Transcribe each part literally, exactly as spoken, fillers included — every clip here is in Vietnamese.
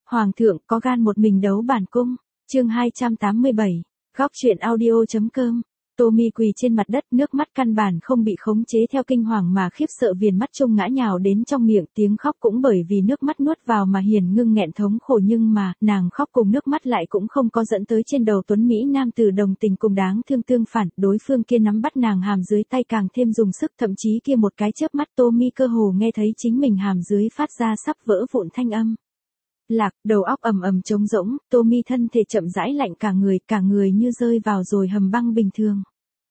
Hoàng thượng có gan một mình đấu bản cung. Chương hai trăm tám mươi bảy. Góc truyện audio.com. Tommy quỳ trên mặt đất, nước mắt căn bản không bị khống chế theo kinh hoàng mà khiếp sợ viền mắt trông ngã nhào đến trong miệng, tiếng khóc cũng bởi vì nước mắt nuốt vào mà hiền ngưng nghẹn thống khổ, nhưng mà, nàng khóc cùng nước mắt lại cũng không có dẫn tới trên đầu tuấn Mỹ nam tử đồng tình cùng đáng thương tương phản, đối phương kia nắm bắt nàng hàm dưới tay càng thêm dùng sức, thậm chí kia một cái chớp mắt Tommy cơ hồ nghe thấy chính mình hàm dưới phát ra sắp vỡ vụn thanh âm. Lạc, đầu óc ầm ầm trống rỗng, Tommy thân thể chậm rãi lạnh cả người, cả người như rơi vào rồi hầm băng bình thường.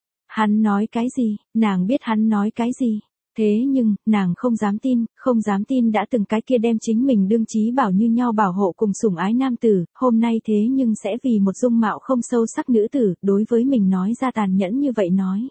Hắn nói cái gì, nàng biết hắn nói cái gì. Thế nhưng, nàng không dám tin, không dám tin đã từng cái kia đem chính mình đương chí bảo như nhau bảo hộ cùng sủng ái nam tử, hôm nay thế nhưng sẽ vì một dung mạo không sâu sắc nữ tử, đối với mình nói ra tàn nhẫn như vậy nói.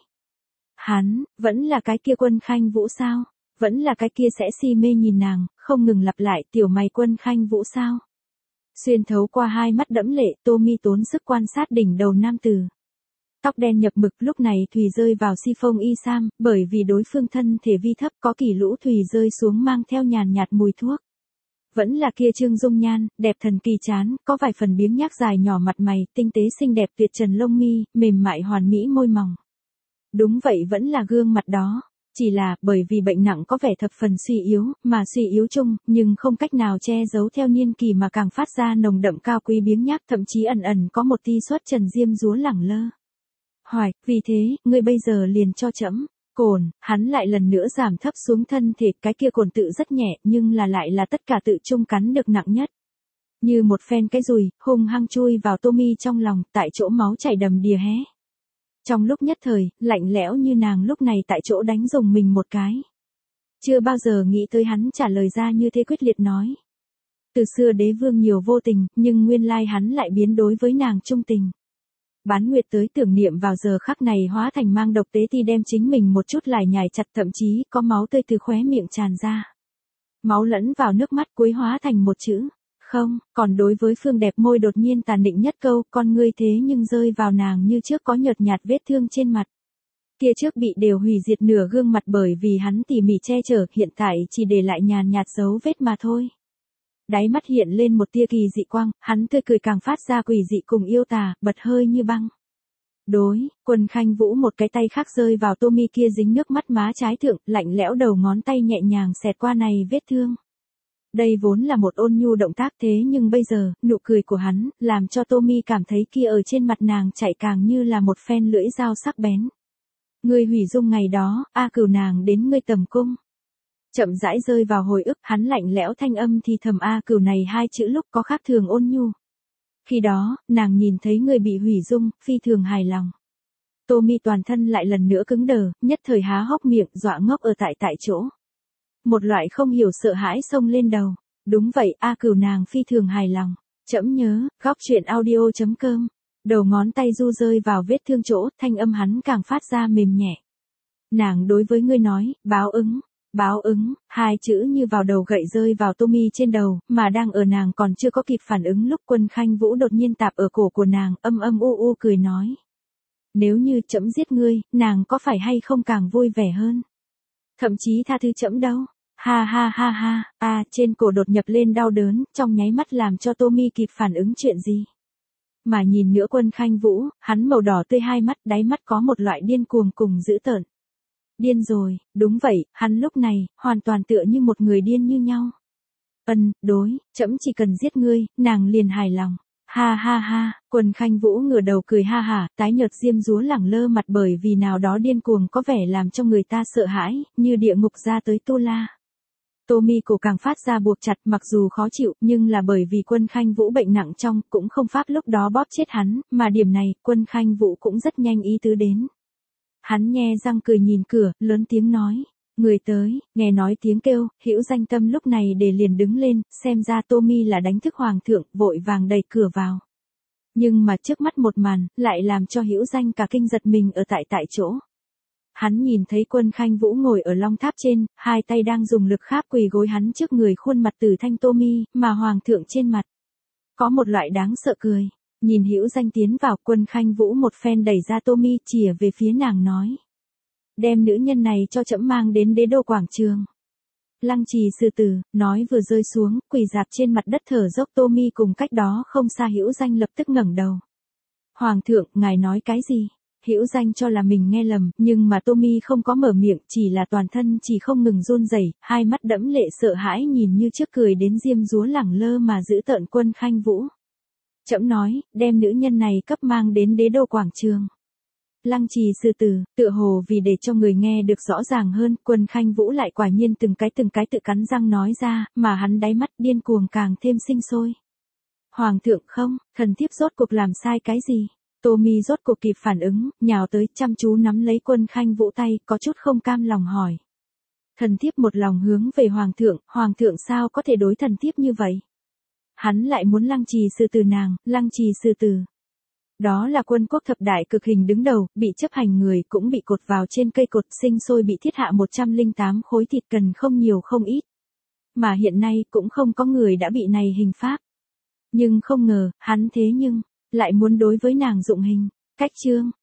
Hắn, vẫn là cái kia Quân Khanh Vũ sao? Vẫn là cái kia sẽ si mê nhìn nàng, không ngừng lặp lại tiểu mày Quân Khanh Vũ sao? Xuyên thấu qua hai mắt đẫm lệ, Tommy tốn sức quan sát đỉnh đầu nam tử. Tóc đen nhập mực, lúc này thùy rơi vào si phông y sam, bởi vì đối phương thân thể vi thấp có kỳ lũ thùy rơi xuống mang theo nhàn nhạt mùi thuốc. Vẫn là kia trương dung nhan, đẹp thần kỳ chán, có vài phần biếng nhác dài nhỏ mặt mày, tinh tế xinh đẹp tuyệt trần lông mi, mềm mại hoàn mỹ môi mỏng. Đúng vậy, vẫn là gương mặt đó. Chỉ là, bởi vì bệnh nặng có vẻ thập phần suy yếu, mà suy yếu chung, nhưng không cách nào che giấu theo niên kỳ mà càng phát ra nồng đậm cao quý biếng nhác, thậm chí ẩn ẩn có một tia xuất trần diêm dúa lẳng lơ. Hoài, vì thế, ngươi bây giờ liền cho trẫm cồn, hắn lại lần nữa giảm thấp xuống thân thể, cái kia cồn tự rất nhẹ, nhưng là lại là tất cả tự chung cắn được nặng nhất. Như một phen cái dùi, hung hăng chui vào Tommy trong lòng, tại chỗ máu chảy đầm đìa hé. Trong lúc nhất thời, lạnh lẽo như nàng lúc này tại chỗ đánh dùng mình một cái. Chưa bao giờ nghĩ tới hắn trả lời ra như thế quyết liệt nói. Từ xưa đế vương nhiều vô tình, nhưng nguyên lai hắn lại biến đối với nàng trung tình. Bán nguyệt tới tưởng niệm vào giờ khắc này hóa thành mang độc tế ti đem chính mình một chút lải nhải chặt, thậm chí có máu tươi từ khóe miệng tràn ra. Máu lẫn vào nước mắt cuối hóa thành một chữ. Không, còn đối với phương đẹp môi đột nhiên tàn định nhất câu, con ngươi thế nhưng rơi vào nàng như trước có nhợt nhạt vết thương trên mặt. Kia trước bị đều hủy diệt nửa gương mặt bởi vì hắn tỉ mỉ che chở, hiện tại chỉ để lại nhàn nhạt dấu vết mà thôi. Đáy mắt hiện lên một tia kỳ dị quang, hắn tươi cười càng phát ra quỷ dị cùng yêu tà, bật hơi như băng. Đối, Quân Khanh Vũ một cái tay khác rơi vào Tommy kia dính nước mắt má trái thượng, lạnh lẽo đầu ngón tay nhẹ nhàng xẹt qua này vết thương. Đây vốn là một ôn nhu động tác, thế nhưng bây giờ, nụ cười của hắn, làm cho Tommy cảm thấy kia ở trên mặt nàng chạy càng như là một phen lưỡi dao sắc bén. Ngươi hủy dung ngày đó, a cửu nàng đến ngươi tầm cung. Chậm rãi rơi vào hồi ức, hắn lạnh lẽo thanh âm thì thầm a cửu này hai chữ lúc có khác thường ôn nhu. Khi đó, nàng nhìn thấy người bị hủy dung, phi thường hài lòng. Tommy toàn thân lại lần nữa cứng đờ, nhất thời há hốc miệng, dọa ngốc ở tại tại chỗ. Một loại không hiểu sợ hãi xông lên đầu. Đúng vậy, a cửu nàng phi thường hài lòng. Trẫm nhớ, góc truyện audio.com. Đầu ngón tay du rơi vào vết thương chỗ, thanh âm hắn càng phát ra mềm nhẹ. Nàng đối với ngươi nói, báo ứng. Báo ứng, hai chữ như vào đầu gậy rơi vào Tommy trên đầu, mà đang ở nàng còn chưa có kịp phản ứng lúc Quân Khanh Vũ đột nhiên tạp ở cổ của nàng, âm âm u u cười nói. Nếu như trẫm giết ngươi, nàng có phải hay không càng vui vẻ hơn? Thậm chí tha thứ trẫm đâu. Ha ha ha ha, a à, trên cổ đột nhập lên đau đớn, trong nháy mắt làm cho Tommy kịp phản ứng chuyện gì. Mà nhìn nữa Quân Khanh Vũ, hắn màu đỏ tươi hai mắt, đáy mắt có một loại điên cuồng cùng dữ tợn. Điên rồi, đúng vậy, hắn lúc này, hoàn toàn tựa như một người điên như nhau. Ân, đối, trẫm chỉ cần giết ngươi, nàng liền hài lòng. Ha ha ha, Quân Khanh Vũ ngửa đầu cười ha hả, tái nhợt diêm dúa lẳng lơ mặt bởi vì nào đó điên cuồng có vẻ làm cho người ta sợ hãi, như địa ngục ra tới tu la. Tommy cổ càng phát ra buộc chặt, mặc dù khó chịu, nhưng là bởi vì Quân Khanh Vũ bệnh nặng trong, cũng không pháp lúc đó bóp chết hắn, mà điểm này, Quân Khanh Vũ cũng rất nhanh ý tứ đến. Hắn nhe răng cười nhìn cửa, lớn tiếng nói. Người tới, nghe nói tiếng kêu, Hữu Danh Tâm lúc này để liền đứng lên, xem ra Tommy là đánh thức hoàng thượng, vội vàng đẩy cửa vào. Nhưng mà trước mắt một màn, lại làm cho Hữu Danh cả kinh giật mình ở tại tại chỗ. Hắn nhìn thấy Quân Khanh Vũ ngồi ở long tháp trên, hai tay đang dùng lực kháp quỳ gối hắn trước người khuôn mặt tử thanh Tommy, mà hoàng thượng trên mặt. Có một loại đáng sợ cười. Nhìn Hữu Danh tiến vào, Quân Khanh Vũ một phen đẩy ra Tommy, chìa về phía nàng nói. Đem nữ nhân này cho trẫm mang đến đế đô quảng trường. Lăng trì sư tử, nói vừa rơi xuống, quỳ dạp trên mặt đất thở dốc Tô Mi cùng cách đó không xa Hữu Danh lập tức ngẩng đầu. Hoàng thượng, ngài nói cái gì? Hữu Danh cho là mình nghe lầm, nhưng mà Tô Mi không có mở miệng, chỉ là toàn thân chỉ không ngừng run rẩy, hai mắt đẫm lệ sợ hãi nhìn như trước cười đến diêm dúa lẳng lơ mà giữ tợn Quân Khanh Vũ. Trẫm nói, đem nữ nhân này cấp mang đến đế đô quảng trường. Lăng trì sư tử, tựa hồ vì để cho người nghe được rõ ràng hơn, Quân Khanh Vũ lại quả nhiên từng cái từng cái tự cắn răng nói ra, mà hắn đáy mắt điên cuồng càng thêm sinh sôi. Hoàng thượng không, thần thiếp rốt cuộc làm sai cái gì? Tô Mi rốt cuộc kịp phản ứng, nhào tới chăm chú nắm lấy Quân Khanh Vũ tay, có chút không cam lòng hỏi. Thần thiếp một lòng hướng về Hoàng thượng, Hoàng thượng sao có thể đối thần thiếp như vậy? Hắn lại muốn lăng trì sư tử nàng, lăng trì sư tử. Đó là quân quốc thập đại cực hình đứng đầu, bị chấp hành người cũng bị cột vào trên cây cột, sinh sôi bị thiết hạ một trăm lẻ tám khối thịt cần không nhiều không ít. Mà hiện nay cũng không có người đã bị này hình pháp. Nhưng không ngờ, hắn thế nhưng, lại muốn đối với nàng dụng hình, cách chương,